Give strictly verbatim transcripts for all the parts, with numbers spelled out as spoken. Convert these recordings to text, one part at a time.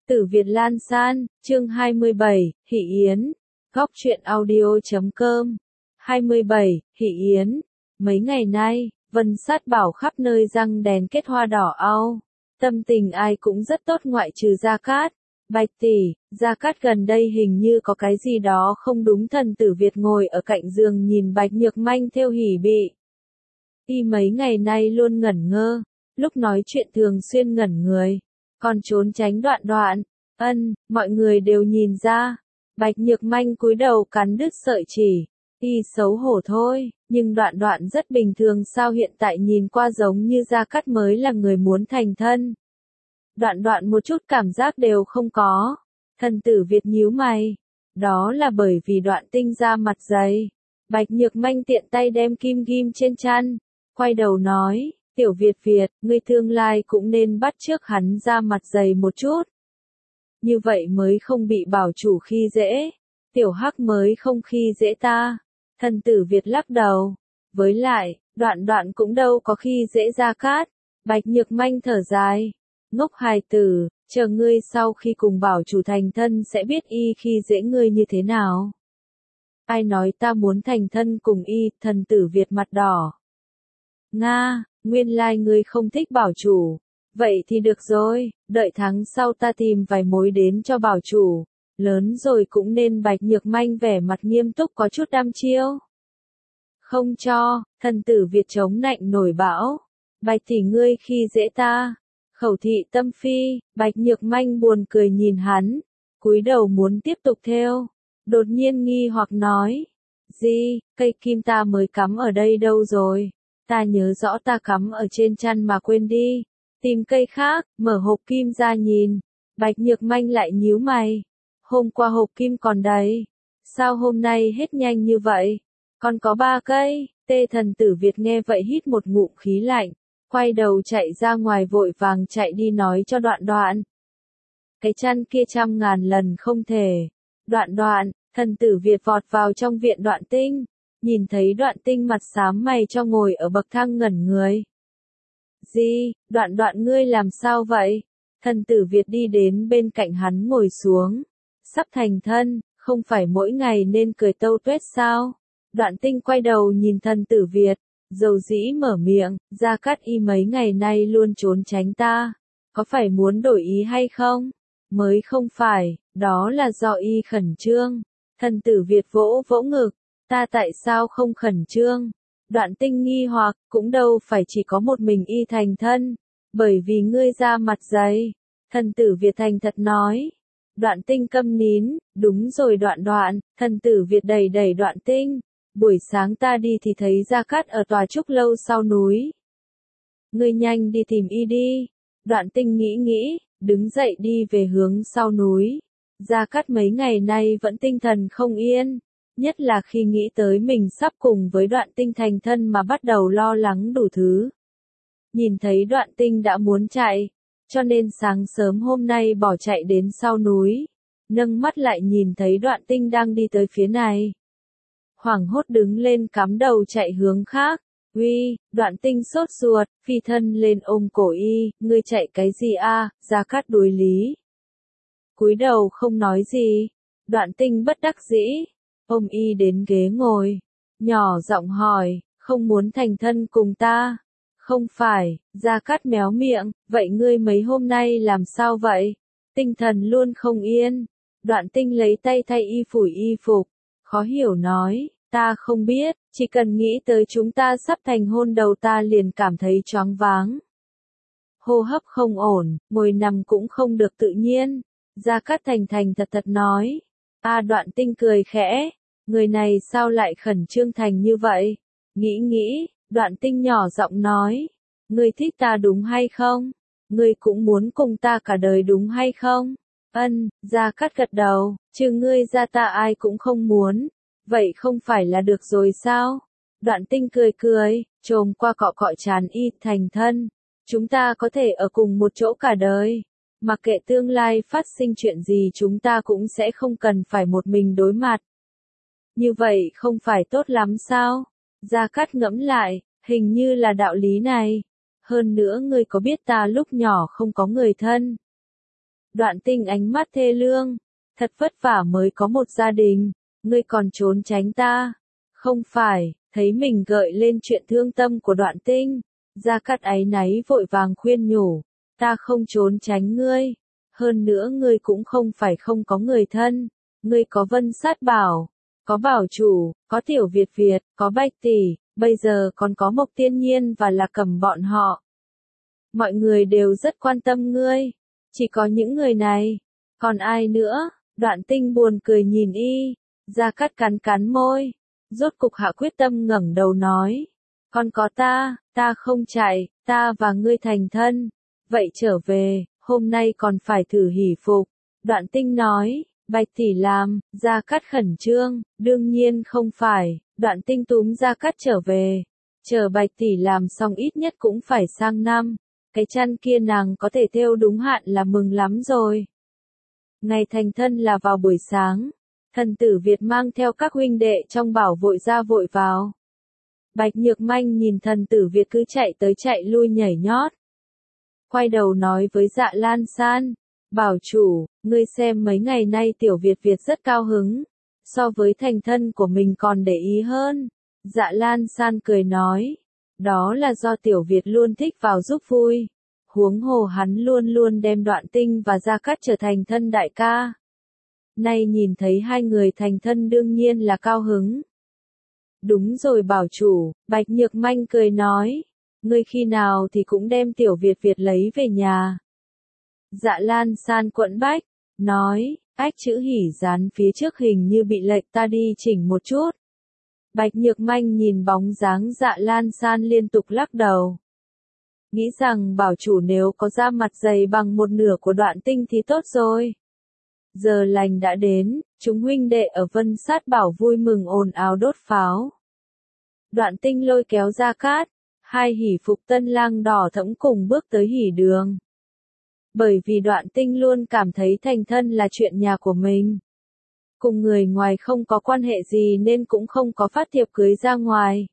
Tử Việt Lan San, chương hai mươi bảy, Hỷ Yến. Góc truyện audio chấm com. hai mươi bảy, Hỷ Yến. Mấy ngày nay, Vân Sát Bảo khắp nơi răng đèn kết hoa đỏ au. Tâm tình ai cũng rất tốt ngoại trừ Gia Cát. Bạch tỷ, Gia Cát gần đây hình như có cái gì đó không đúng. Thần Tử Việt ngồi ở cạnh giường nhìn Bạch Nhược Manh theo hỉ bị. Y mấy ngày nay luôn ngẩn ngơ, lúc nói chuyện thường xuyên ngẩn người, còn trốn tránh Đoạn Đoạn. Ân, mọi người đều nhìn ra. Bạch Nhược Manh cúi đầu cắn đứt sợi chỉ. Y xấu hổ thôi, nhưng Đoạn Đoạn rất bình thường, sao hiện tại nhìn qua giống như Gia Cát mới là người muốn thành thân. Đoạn Đoạn một chút cảm giác đều không có. Thần Tử Việt nhíu mày. Đó là bởi vì Đoạn Tinh ra mặt dày. Bạch Nhược Manh tiện tay đem kim ghim trên chăn, quay đầu nói, Tiểu Việt Việt, ngươi tương lai cũng nên bắt chước hắn ra mặt dày một chút. Như vậy mới không bị bảo chủ khi dễ. Tiểu Hắc mới không khi dễ ta. Thần Tử Việt lắc đầu. Với lại, Đoạn Đoạn cũng đâu có khi dễ Gia Cát. Bạch Nhược Manh thở dài. Ngốc hài tử, chờ ngươi sau khi cùng bảo chủ thành thân sẽ biết y khi dễ ngươi như thế nào. Ai nói ta muốn thành thân cùng y? Thần Tử Việt mặt đỏ. Nga, nguyên lai ngươi không thích bảo chủ. Vậy thì được rồi, đợi tháng sau ta tìm vài mối đến cho bảo chủ. Lớn rồi cũng nên. Bạch Nhược Manh vẻ mặt nghiêm túc có chút đăm chiêu. Không cho. Thần Tử Việt chống nạnh nổi bão. Bạch tỷ ngươi khi dễ ta. Khẩu thị tâm phi. Bạch Nhược Manh buồn cười nhìn hắn, cúi đầu muốn tiếp tục theo. Đột nhiên nghi hoặc nói. Gì, cây kim ta mới cắm ở đây đâu rồi? Ta nhớ rõ ta cắm ở trên chăn mà quên đi. Tìm cây khác, mở hộp kim ra nhìn. Bạch Nhược Manh lại nhíu mày. Hôm qua hộp kim còn đầy. Sao hôm nay hết nhanh như vậy? Còn có ba cây. Tê Thần Tử Việt nghe vậy hít một ngụm khí lạnh. Quay đầu chạy ra ngoài vội vàng chạy đi nói cho Đoạn Đoạn. Cái chăn kia trăm ngàn lần không thể. Đoạn Đoạn, Thần Tử Việt vọt vào trong viện Đoạn Tinh. Nhìn thấy Đoạn Tinh mặt xám mày cho ngồi ở bậc thang ngẩn người. Gì, Đoạn Đoạn ngươi làm sao vậy? Thần Tử Việt đi đến bên cạnh hắn ngồi xuống. Sắp thành thân, không phải mỗi ngày nên cười tâu tuét sao? Đoạn Tinh quay đầu nhìn Thần Tử Việt, dầu dĩ mở miệng, Gia Cát y mấy ngày nay luôn trốn tránh ta. Có phải muốn đổi ý hay không? Mới không phải, đó là do y khẩn trương. Thần Tử Việt vỗ vỗ ngực, ta tại sao không khẩn trương? Đoạn Tinh nghi hoặc, cũng đâu phải chỉ có một mình y thành thân, bởi vì ngươi ra mặt dày. Thần Tử Việt thành thật nói. Đoạn Tinh câm nín, đúng rồi Đoạn Đoạn. Thần Tử Việt đẩy đẩy Đoạn Tinh. Buổi sáng ta đi thì thấy Gia Cát ở tòa trúc lâu sau núi. Ngươi nhanh đi tìm y đi. Đoạn Tinh nghĩ nghĩ, đứng dậy đi về hướng sau núi. Gia Cát mấy ngày nay vẫn tinh thần không yên. Nhất là khi nghĩ tới mình sắp cùng với Đoạn Tinh thành thân mà bắt đầu lo lắng đủ thứ. Nhìn thấy Đoạn Tinh đã muốn chạy, cho nên sáng sớm hôm nay bỏ chạy đến sau núi. Nâng mắt lại nhìn thấy Đoạn Tinh đang đi tới phía này. Hoảng hốt đứng lên cắm đầu chạy hướng khác. Uy, Đoạn Tinh sốt ruột, phi thân lên ôm cổ y, ngươi chạy cái gì a? Gia Cát đối lý. Cúi đầu không nói gì. Đoạn Tinh bất đắc dĩ. Ôm y đến ghế ngồi, nhỏ giọng hỏi, không muốn thành thân cùng ta? Không phải. Gia Cát méo miệng, vậy ngươi mấy hôm nay làm sao vậy? Tinh thần luôn không yên. Đoạn Tinh lấy tay thay y phủi y phục, khó hiểu nói, ta không biết, chỉ cần nghĩ tới chúng ta sắp thành hôn đầu ta liền cảm thấy choáng váng. Hô hấp không ổn, ngồi nằm cũng không được tự nhiên. Gia Cát thành thành thật thật nói. A Đoạn Tinh cười khẽ. Người này sao lại khẩn trương thành như vậy? Nghĩ nghĩ, Đoạn Tinh nhỏ giọng nói. Ngươi thích ta đúng hay không? Ngươi cũng muốn cùng ta cả đời đúng hay không? Ân, Gia Cát gật đầu, trừ ngươi ra ta ai cũng không muốn. Vậy không phải là được rồi sao? Đoạn Tinh cười cười, chồm qua cọ cọ trán y, thành thân. Chúng ta có thể ở cùng một chỗ cả đời. Mặc kệ tương lai phát sinh chuyện gì chúng ta cũng sẽ không cần phải một mình đối mặt. Như vậy không phải tốt lắm sao? Gia Cát ngẫm lại, hình như là đạo lý này. Hơn nữa ngươi có biết ta lúc nhỏ không có người thân. Đoạn Tinh ánh mắt thê lương. Thật vất vả mới có một gia đình, ngươi còn trốn tránh ta. Không phải, thấy mình gợi lên chuyện thương tâm của Đoạn Tinh. Gia Cát áy náy vội vàng khuyên nhủ. Ta không trốn tránh ngươi. Hơn nữa ngươi cũng không phải không có người thân. Ngươi có Vân Sát Bảo, có Bảo Chủ, có Tiểu Việt Việt, có Bạch Tỷ, bây giờ còn có Mộc Tiên Nhiên và Lạc Cẩm bọn họ. Mọi người đều rất quan tâm ngươi. Chỉ có những người này. Còn ai nữa? Đoạn Tinh buồn cười nhìn y. Gia Cát cắn cắn môi. Rốt cục hạ quyết tâm ngẩng đầu nói. Còn có ta, ta không chạy, ta và ngươi thành thân. Vậy trở về, hôm nay còn phải thử hỷ phục. Đoạn Tinh nói. Bạch tỷ làm, Gia Cát khẩn trương, đương nhiên không phải. Đoạn Tinh túm Gia Cát trở về. Chờ Bạch tỷ làm xong ít nhất cũng phải sang năm. Cái chăn kia nàng có thể thêu đúng hạn là mừng lắm rồi. Ngày thành thân là vào buổi sáng. Thần tử Việt mang theo các huynh đệ trong bảo vội ra vội vào. Bạch Nhược Manh nhìn thần tử Việt cứ chạy tới chạy lui nhảy nhót. Quay đầu nói với Dạ Lan San. Bảo chủ, ngươi xem mấy ngày nay Tiểu Việt Việt rất cao hứng. So với thành thân của mình còn để ý hơn. Dạ Lan San cười nói. Đó là do Tiểu Việt luôn thích vào giúp vui. Huống hồ hắn luôn luôn đem Đoạn Tinh và Gia Cát trở thành thân đại ca. Nay nhìn thấy hai người thành thân đương nhiên là cao hứng. Đúng rồi bảo chủ, Bạch Nhược Manh cười nói. Ngươi khi nào thì cũng đem Tiểu Việt Việt lấy về nhà. Dạ Lan San quẫn bách, nói, ách chữ hỉ dán phía trước hình như bị lệch ta đi chỉnh một chút. Bạch Nhược Manh nhìn bóng dáng Dạ Lan San liên tục lắc đầu. Nghĩ rằng bảo chủ nếu có da mặt dày bằng một nửa của Đoạn Tinh thì tốt rồi. Giờ lành đã đến, chúng huynh đệ ở Vân Sát Bảo vui mừng ồn ào đốt pháo. Đoạn Tinh lôi kéo Gia Cát, hai hỷ phục tân lang đỏ thẫm cùng bước tới hỷ đường. Bởi vì Đoạn Tinh luôn cảm thấy thành thân là chuyện nhà của mình. Cùng người ngoài không có quan hệ gì nên cũng không có phát thiệp cưới ra ngoài.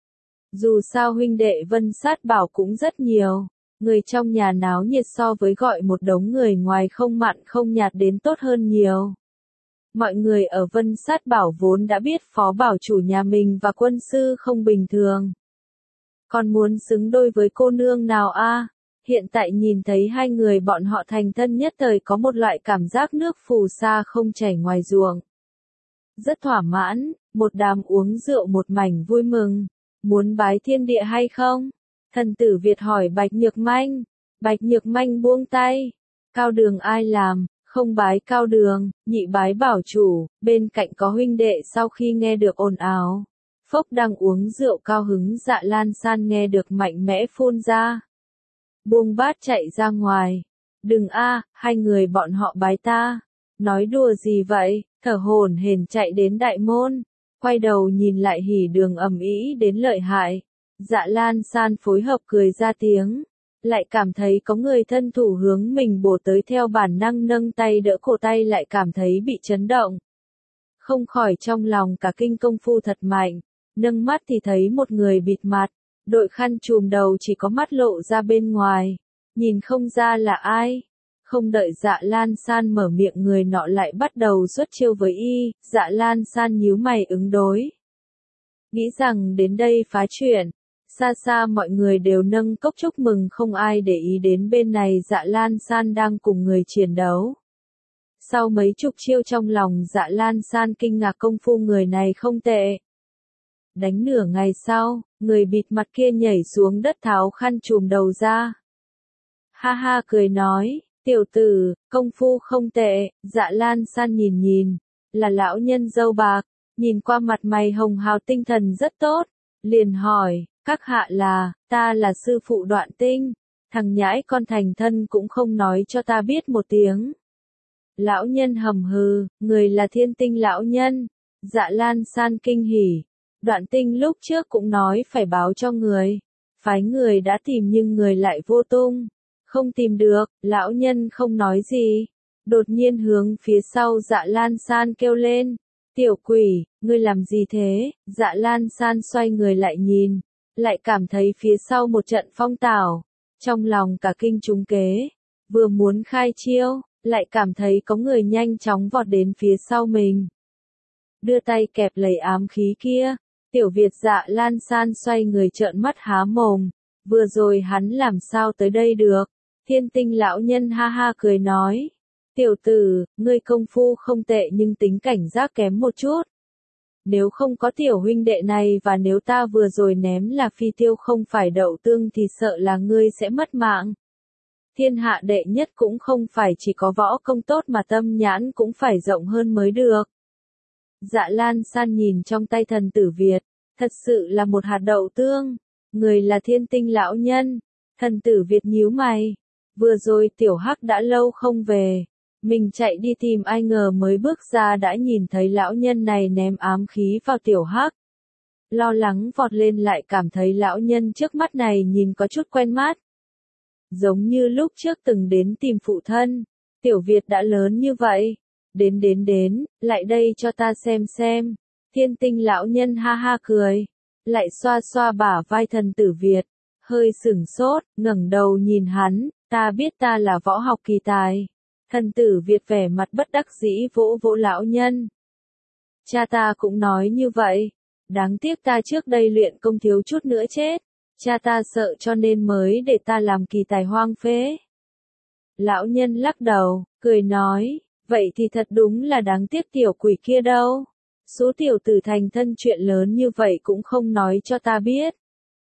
Dù sao huynh đệ Vân Sát Bảo cũng rất nhiều, người trong nhà náo nhiệt so với gọi một đống người ngoài không mặn không nhạt đến tốt hơn nhiều. Mọi người ở Vân Sát Bảo vốn đã biết phó bảo chủ nhà mình và quân sư không bình thường. Còn muốn xứng đôi với cô nương nào a? Hiện tại nhìn thấy hai người bọn họ thành thân nhất thời có một loại cảm giác nước phù sa không chảy ngoài ruộng. Rất thỏa mãn, một đám uống rượu một mảnh vui mừng. Muốn bái thiên địa hay không? Thần tử Việt hỏi Bạch Nhược Manh. Bạch Nhược Manh buông tay. Cao đường ai làm, không bái cao đường, nhị bái bảo chủ, bên cạnh có huynh đệ sau khi nghe được ồn ào. Phốc đang uống rượu cao hứng Dạ Lan San nghe được mạnh mẽ phun ra. Buông bát chạy ra ngoài. Đừng a, hai người bọn họ bái ta. Nói đùa gì vậy, thở hổn hển chạy đến đại môn. Quay đầu nhìn lại hỉ đường ầm ĩ đến lợi hại. Dạ Lan San phối hợp cười ra tiếng. Lại cảm thấy có người thân thủ hướng mình bổ tới theo bản năng nâng tay đỡ cổ tay lại cảm thấy bị chấn động. Không khỏi trong lòng cả kinh công phu thật mạnh. Nâng mắt thì thấy một người bịt mặt. Đội khăn trùm đầu chỉ có mắt lộ ra bên ngoài. Nhìn không ra là ai. Không đợi Dạ Lan San mở miệng người nọ lại bắt đầu xuất chiêu với y, Dạ Lan San nhíu mày ứng đối. Nghĩ rằng đến đây phá chuyện, xa xa mọi người đều nâng cốc chúc mừng không ai để ý đến bên này Dạ Lan San đang cùng người chiến đấu. Sau mấy chục chiêu trong lòng Dạ Lan San kinh ngạc công phu người này không tệ. Đánh nửa ngày sau, người bịt mặt kia nhảy xuống đất tháo khăn trùm đầu ra. Ha ha cười nói. Tiểu tử, công phu không tệ, Dạ Lan San nhìn nhìn, là lão nhân dâu bạc, nhìn qua mặt mày hồng hào tinh thần rất tốt, liền hỏi, các hạ là, ta là sư phụ Đoạn Tinh, thằng nhãi con thành thân cũng không nói cho ta biết một tiếng. Lão nhân hầm hừ, người là Thiên Tinh lão nhân, Dạ Lan San kinh hỉ, Đoạn Tinh lúc trước cũng nói phải báo cho người, phái người đã tìm nhưng người lại vô tung. Không tìm được, lão nhân không nói gì. Đột nhiên hướng phía sau Dạ Lan San kêu lên. Tiểu quỷ, ngươi làm gì thế? Dạ Lan San xoay người lại nhìn. Lại cảm thấy phía sau một trận phong tảo. Trong lòng cả kinh trúng kế. Vừa muốn khai chiêu, lại cảm thấy có người nhanh chóng vọt đến phía sau mình. Đưa tay kẹp lấy ám khí kia, Tiểu Việt Dạ Lan San xoay người trợn mắt há mồm, vừa rồi hắn làm sao tới đây được? Thiên Tinh lão nhân ha ha cười nói, tiểu tử, ngươi công phu không tệ nhưng tính cảnh giác kém một chút. Nếu không có tiểu huynh đệ này và nếu ta vừa rồi ném là phi tiêu không phải đậu tương thì sợ là ngươi sẽ mất mạng. Thiên hạ đệ nhất cũng không phải chỉ có võ công tốt mà tâm nhãn cũng phải rộng hơn mới được. Dạ Lan San nhìn trong tay thần tử Việt, thật sự là một hạt đậu tương, người là Thiên Tinh lão nhân. Thần tử Việt nhíu mày, vừa rồi tiểu hắc đã lâu không về, mình chạy đi tìm ai ngờ mới bước ra đã nhìn thấy lão nhân này ném ám khí vào tiểu hắc. Lo lắng vọt lên lại cảm thấy lão nhân trước mắt này nhìn có chút quen mắt. Giống như lúc trước từng đến tìm phụ thân, Tiểu Việt đã lớn như vậy. Đến đến đến, lại đây cho ta xem xem. Thiên Tinh lão nhân ha ha cười, lại xoa xoa bả vai thần tử Việt, hơi sửng sốt, ngẩng đầu nhìn hắn, ta biết ta là võ học kỳ tài. Thần tử Việt vẻ mặt bất đắc dĩ vỗ vỗ lão nhân. Cha ta cũng nói như vậy, đáng tiếc ta trước đây luyện công thiếu chút nữa chết, cha ta sợ cho nên mới để ta làm kỳ tài hoang phế. Lão nhân lắc đầu, cười nói, vậy thì thật đúng là đáng tiếc tiểu quỷ kia đâu. Số tiểu tử thành thân chuyện lớn như vậy cũng không nói cho ta biết.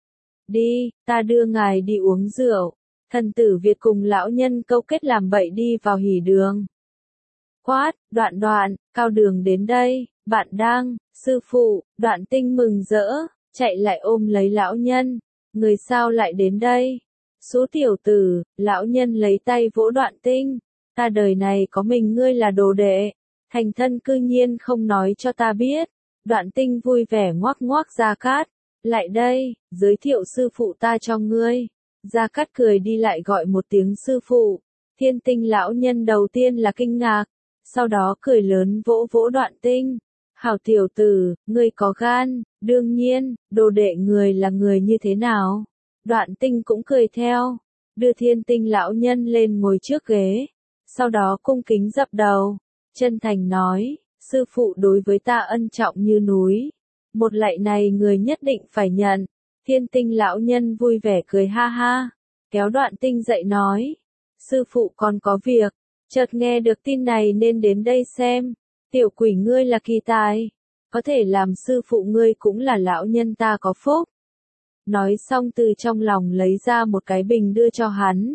Đi, ta đưa ngài đi uống rượu. Thần tử Việt cùng lão nhân câu kết làm bậy đi vào hỉ đường. Quát, Đoạn Đoạn, Cao Đường đến đây, bạn đang, sư phụ. Đoạn Tinh mừng rỡ, chạy lại ôm lấy lão nhân. Người sao lại đến đây? Số tiểu tử, lão nhân lấy tay vỗ Đoạn Tinh. Ta đời này có mình ngươi là đồ đệ, thành thân cư nhiên không nói cho ta biết. Đoạn Tinh vui vẻ ngoác ngoác Gia Cát, lại đây, giới thiệu sư phụ ta cho ngươi. Gia Cát cười đi lại gọi một tiếng sư phụ. Thiên Tinh lão nhân đầu tiên là kinh ngạc, sau đó cười lớn vỗ vỗ Đoạn Tinh. Hảo tiểu tử, ngươi có gan, đương nhiên, đồ đệ người là người như thế nào? Đoạn Tinh cũng cười theo, đưa Thiên Tinh lão nhân lên ngồi trước ghế, sau đó cung kính dập đầu, chân thành nói, sư phụ đối với ta ân trọng như núi, một lạy này người nhất định phải nhận. Thiên Tinh lão nhân vui vẻ cười ha ha, kéo Đoạn Tinh dậy nói, sư phụ còn có việc, chợt nghe được tin này nên đến đây xem, tiểu quỷ ngươi là kỳ tài, có thể làm sư phụ ngươi cũng là lão nhân ta có phúc. Nói xong từ trong lòng lấy ra một cái bình đưa cho hắn.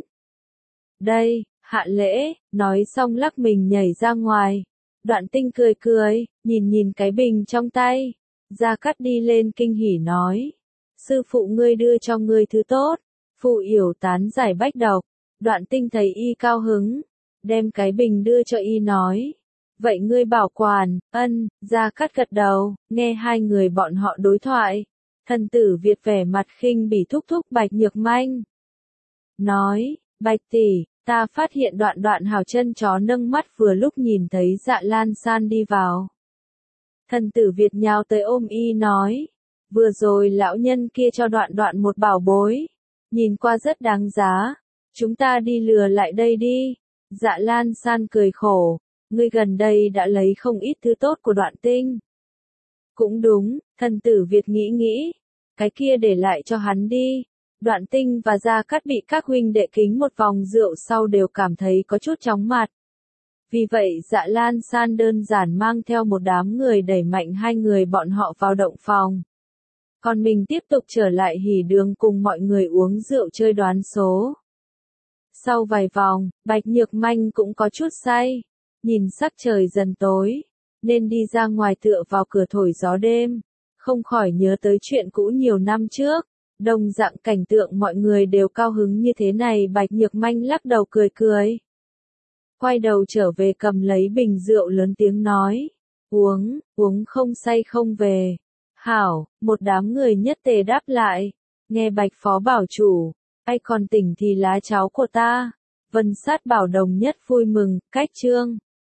Đây, hạ lễ, nói xong lắc mình nhảy ra ngoài. Đoạn Tinh cười cười, nhìn nhìn cái bình trong tay. Gia Cát đi lên kinh hỉ nói. Sư phụ ngươi đưa cho ngươi thứ tốt. Phụ yểu tán giải bách độc. Đoạn Tinh thấy y cao hứng. Đem cái bình đưa cho y nói. Vậy ngươi bảo quản, ân, Gia Cát gật đầu, nghe hai người bọn họ đối thoại. Thần tử Việt vẻ mặt khinh bỉ thúc thúc Bạch Nhược Manh. Nói, Bạch tỷ, ta phát hiện Đoạn Đoạn hào chân chó nâng mắt vừa lúc nhìn thấy Dạ Lan San đi vào. Thần tử Việt nhào tới ôm y nói, vừa rồi lão nhân kia cho Đoạn Đoạn một bảo bối, nhìn qua rất đáng giá, chúng ta đi lừa lại đây đi. Dạ Lan San cười khổ, ngươi gần đây đã lấy không ít thứ tốt của Đoạn Tinh. Cũng đúng, thần tử Việt nghĩ nghĩ, cái kia để lại cho hắn đi. Đoạn Tinh và Gia Cát bị các huynh đệ kính một vòng rượu sau đều cảm thấy có chút chóng mặt. Vì vậy Dạ Lan San đơn giản mang theo một đám người đẩy mạnh hai người bọn họ vào động phòng. Còn mình tiếp tục trở lại hỉ đường cùng mọi người uống rượu chơi đoán số. Sau vài vòng, Bạch Nhược Manh cũng có chút say, nhìn sắc trời dần tối, nên đi ra ngoài tựa vào cửa thổi gió đêm, không khỏi nhớ tới chuyện cũ nhiều năm trước. Đồng dạng cảnh tượng mọi người đều cao hứng như thế này. Bạch Nhược Manh lắc đầu cười cười. Quay đầu trở về cầm lấy bình rượu lớn tiếng nói. Uống, uống không say không về. Hảo, một đám người nhất tề đáp lại. Nghe Bạch Phó bảo chủ, ai còn tỉnh thì lá cháo của ta. Vân Sát Bảo đồng nhất vui mừng, cách chương.